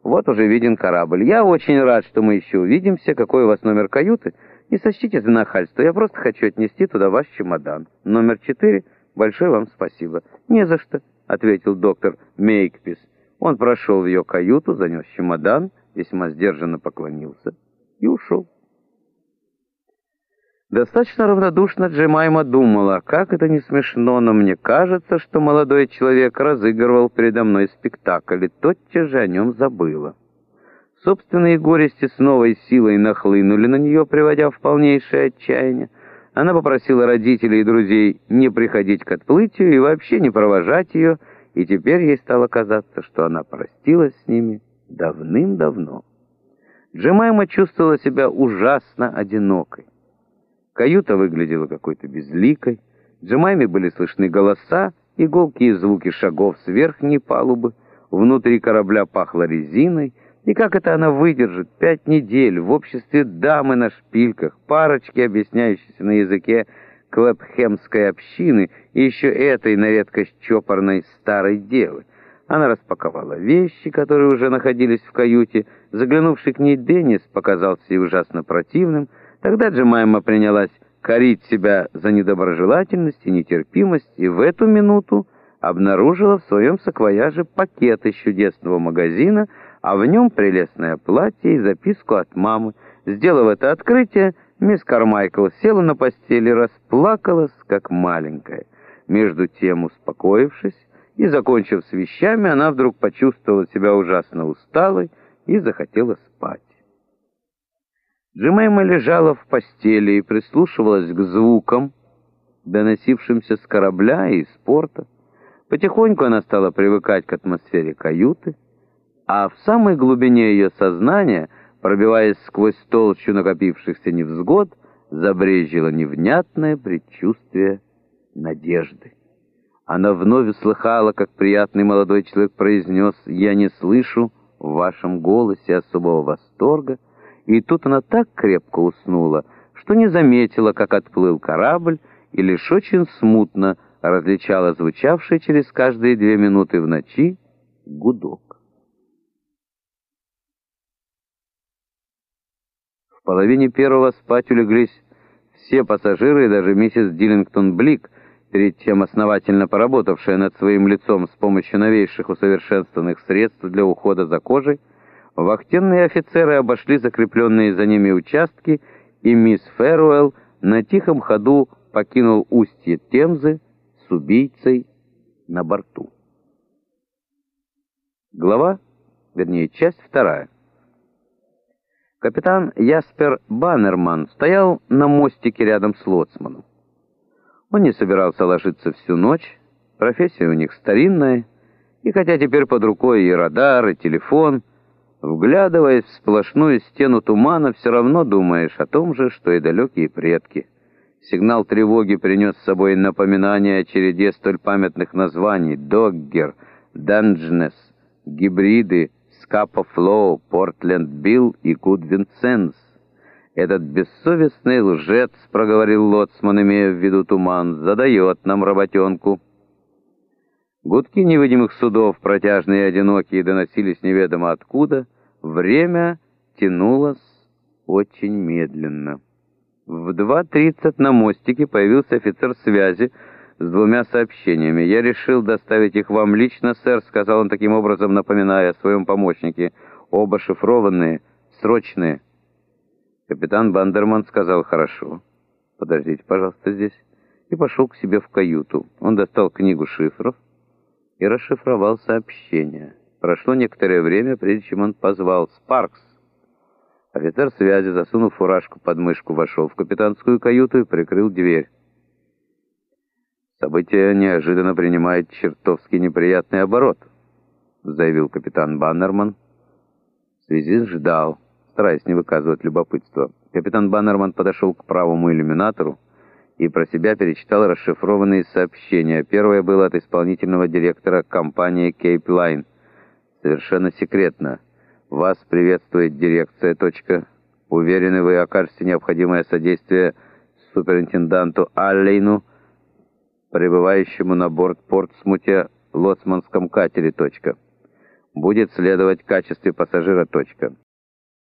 Вот уже виден корабль. Я очень рад, что мы еще увидимся. Какой у вас номер каюты? Не сочтите за нахальство. Я просто хочу отнести туда ваш чемодан. Номер 4. Большое вам спасибо. Не за что, ответил доктор Мейкпис. Он прошел в ее каюту, занес чемодан, весьма сдержанно поклонился и ушел. Достаточно равнодушно Джемайма думала, как это не смешно, но мне кажется, что молодой человек разыгрывал передо мной спектакль, и тотчас же о нем забыла. Собственные горести с новой силой нахлынули на нее, приводя в полнейшее отчаяние. Она попросила родителей и друзей не приходить к отплытию и вообще не провожать ее, и теперь ей стало казаться, что она простилась с ними давным-давно. Джемайма чувствовала себя ужасно одинокой. Каюта выглядела какой-то безликой. Джемайме были слышны голоса и гулкие звуки шагов с верхней палубы. Внутри корабля пахло резиной. И как это она выдержит 5 недель в обществе дамы на шпильках, парочки, объясняющейся на языке клэпхэмской общины, и еще этой на редкость чопорной старой девы? Она распаковала вещи, которые уже находились в каюте. Заглянувший к ней Деннис показался ей ужасно противным. Тогда Джемайма принялась корить себя за недоброжелательность и нетерпимость, и в эту минуту обнаружила в своем саквояже пакет из чудесного магазина, а в нем прелестное платье и записку от мамы. Сделав это открытие, мисс Кармайкл села на постели и расплакалась, как маленькая. Между тем, успокоившись и закончив с вещами, она вдруг почувствовала себя ужасно усталой и захотела спать. Джемайма лежала в постели и прислушивалась к звукам, доносившимся с корабля и из порта. Потихоньку она стала привыкать к атмосфере каюты, а в самой глубине ее сознания, пробиваясь сквозь толщу накопившихся невзгод, забрежило невнятное предчувствие надежды. Она вновь услыхала, как приятный молодой человек произнес: «Я не слышу в вашем голосе особого восторга». И тут она так крепко уснула, что не заметила, как отплыл корабль, и лишь очень смутно различала звучавший через каждые 2 минуты в ночи гудок. В половине первого спать улеглись все пассажиры, и даже миссис Диллингтон-Блик, перед тем основательно поработавшая над своим лицом с помощью новейших усовершенствованных средств для ухода за кожей. Вахтенные офицеры обошли закрепленные за ними участки, и мисс Фэруэлл на тихом ходу покинул устье Темзы с убийцей на борту. Часть 2. Капитан Яспер Баннерман стоял на мостике рядом с лоцманом. Он не собирался ложиться всю ночь, профессия у них старинная, и хотя теперь под рукой и радар, и телефон, вглядываясь в сплошную стену тумана, все равно думаешь о том же, что и далекие предки. Сигнал тревоги принес с собой напоминание о череде столь памятных названий: Доггер, Данджнес, гибриды, Скапа Флоу, Портленд Билл и Гудвин-Сенс. «Этот бессовестный лжец, — проговорил лоцман, имея в виду туман, — задает нам работенку». Гудки невидимых судов, протяжные и одинокие, доносились неведомо откуда. Время тянулось очень медленно. В 2:30 на мостике появился офицер связи с 2 сообщениями. «Я решил доставить их вам лично, сэр», — сказал он таким образом, напоминая о своем помощнике. «Оба шифрованные, срочные». Капитан Бандерман сказал: «Хорошо, подождите, пожалуйста, здесь», и пошел к себе в каюту. Он достал книгу шифров и расшифровал сообщение. Прошло некоторое время, прежде чем он позвал: «Спаркс!». Офицер связи, засунув фуражку под мышку, вошел в капитанскую каюту и прикрыл дверь. «Событие неожиданно принимает чертовски неприятный оборот», — заявил капитан Баннерман. Связист ждал, стараясь не выказывать любопытства. Капитан Баннерман подошел к правому иллюминатору и про себя перечитал расшифрованные сообщения. Первое было от исполнительного директора компании Cape Line. «Совершенно секретно. Вас приветствует дирекция. Уверены, вы окажете необходимое содействие суперинтенданту Аллейну, прибывающему на борт Портсмуте лоцманском катере. будет следовать в качестве пассажира.